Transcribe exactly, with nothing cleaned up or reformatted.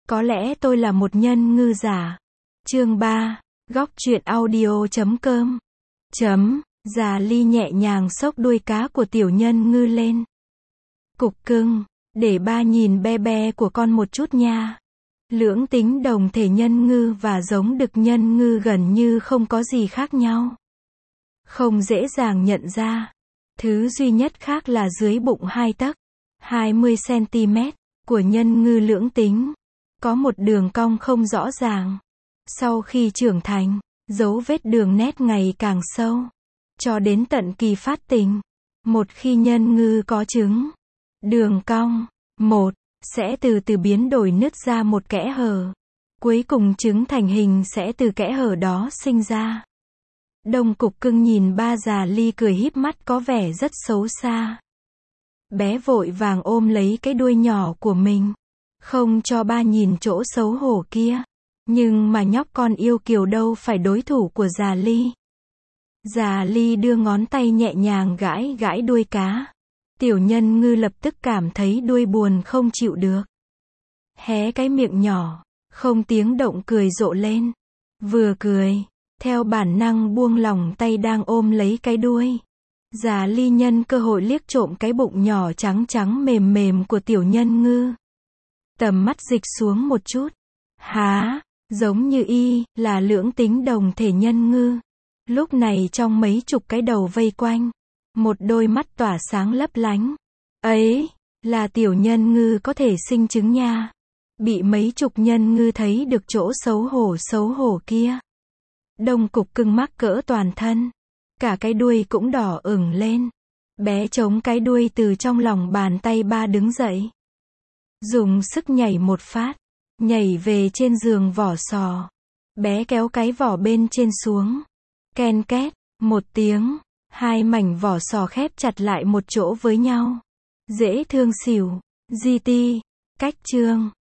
Có lẽ tôi là một nhân ngư giả. Chương ba, góc truyện audio chấm com. Chấm, Già Ly nhẹ nhàng xốc đuôi cá của tiểu nhân ngư lên. Cục cưng, để ba nhìn be be của con một chút nha. Lưỡng tính đồng thể nhân ngư và giống đực nhân ngư gần như không có gì khác nhau. Không dễ dàng nhận ra. Thứ duy nhất khác là dưới bụng hai tấc, hai mươi xăng-ti-mét, của nhân ngư lưỡng tính. Có một đường cong không rõ ràng. Sau khi trưởng thành, dấu vết đường nét ngày càng sâu. Cho đến tận kỳ phát tình. Một khi nhân ngư có trứng, đường cong, một, sẽ từ từ biến đổi nứt ra một kẽ hở. Cuối cùng trứng thành hình sẽ từ kẽ hở đó sinh ra. Đông Cục Cưng nhìn ba Già Ly cười híp mắt có vẻ rất xấu xa. Bé vội vàng ôm lấy cái đuôi nhỏ của mình. Không cho ba nhìn chỗ xấu hổ kia. Nhưng mà nhóc con yêu kiều đâu phải đối thủ của Già Ly. Già Ly đưa ngón tay nhẹ nhàng gãi gãi đuôi cá. Tiểu nhân ngư lập tức cảm thấy đuôi buồn không chịu được. Hé cái miệng nhỏ, không tiếng động cười rộ lên. Vừa cười, theo bản năng buông lỏng tay đang ôm lấy cái đuôi. Già Ly nhân cơ hội liếc trộm cái bụng nhỏ trắng trắng mềm mềm của tiểu nhân ngư. Tầm mắt dịch xuống một chút. Há, giống như y, là lưỡng tính đồng thể nhân ngư. Lúc này trong mấy chục cái đầu vây quanh, một đôi mắt tỏa sáng lấp lánh. Ấy, là tiểu nhân ngư có thể sinh trứng nha. Bị mấy chục nhân ngư thấy được chỗ xấu hổ xấu hổ kia. Đông Cục Cưng mắc cỡ toàn thân. Cả cái đuôi cũng đỏ ửng lên. Bé chống cái đuôi từ trong lòng bàn tay ba đứng dậy. Dùng sức nhảy một phát. Nhảy về trên giường vỏ sò. Bé kéo cái vỏ bên trên xuống. Ken két, một tiếng. Hai mảnh vỏ sò khép chặt lại một chỗ với nhau. Dễ thương xỉu. giê tê, cách chương.